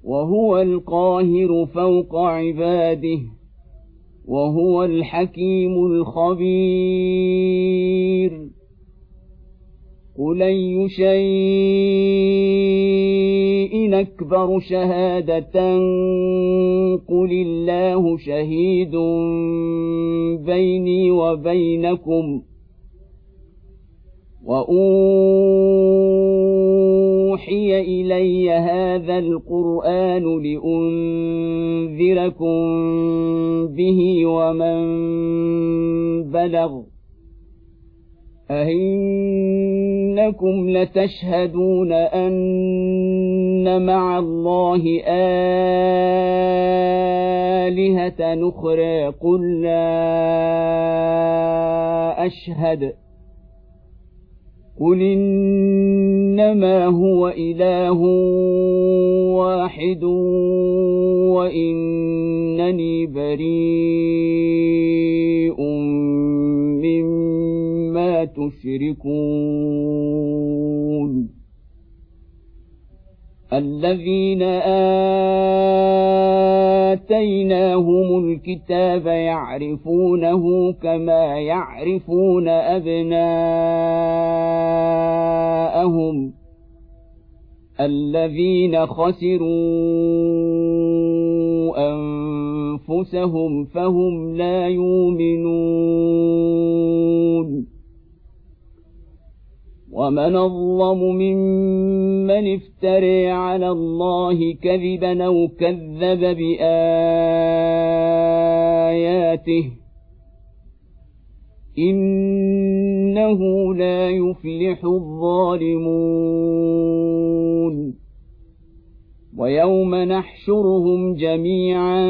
وهو القاهر فوق عباده وهو الحكيم الخبير قل أي شيء أكبر شهادة قل الله شهيد بيني وبينكم وأوحي إلي هذا القرآن لأنذركم به ومن بلغ أئنكم لتشهدون أن مع الله آلهة أخرى قل لا أشهد قل إنما هو إله واحد وإنني بريء مما تشركون الذين آتيناهم الكتاب يعرفونه كما يعرفون أبناءهم الذين خسروا أنفسهم فهم لا يؤمنون ومن أظلم ممن افترى على الله كذبا أو كذب بآياته إنه لا يفلح الظالمون ويوم نحشرهم جميعا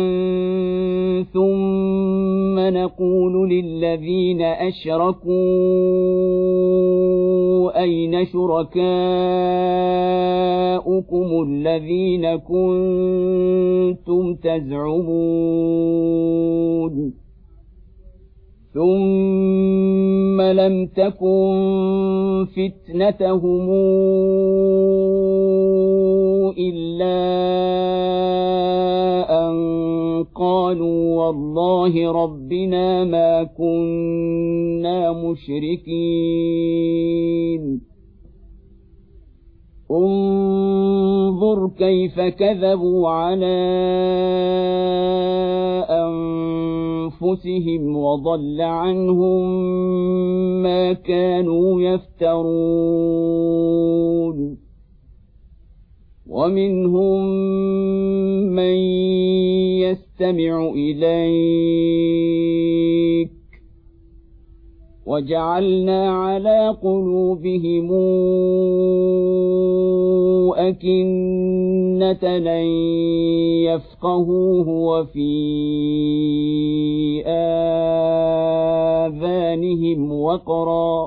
ثم نقول للذين أشركوا أين شركاؤكم الذين كنتم تزعمون ثم لم تكن فتنتهم إلا أن قالوا والله ربنا ما كنا مشركين انظر كيف كذبوا على أنفسهم وضل عنهم ما كانوا يفترون ومنهم من يستمع إليك وجعلنا على قلوبهم أكنة أن يفقهوه وفي آذانهم وقرا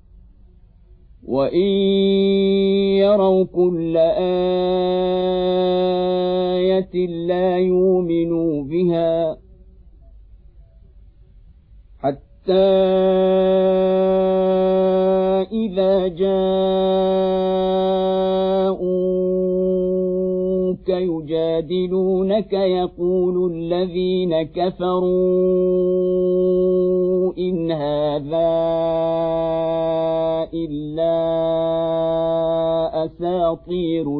وإن يروا كل آية لا يؤمنوا بها حتى إذا جاءوك يجادلونك يقول الذين كفروا إن هذا إلا أساطير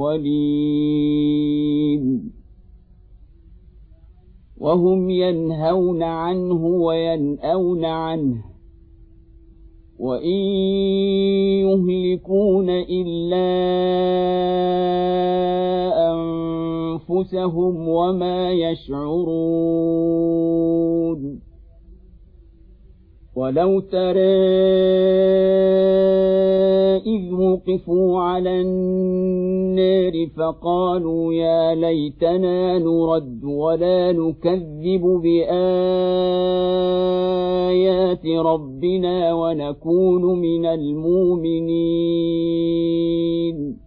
الأولين وهم ينهون عنه وينأون عنه وإن يهلكون إلا أنفسهم وما يشعرون ولو ترى إذ وقفوا على النار فقالوا يا ليتنا نرد ولا نكذب بآيات ربنا ونكون من المؤمنين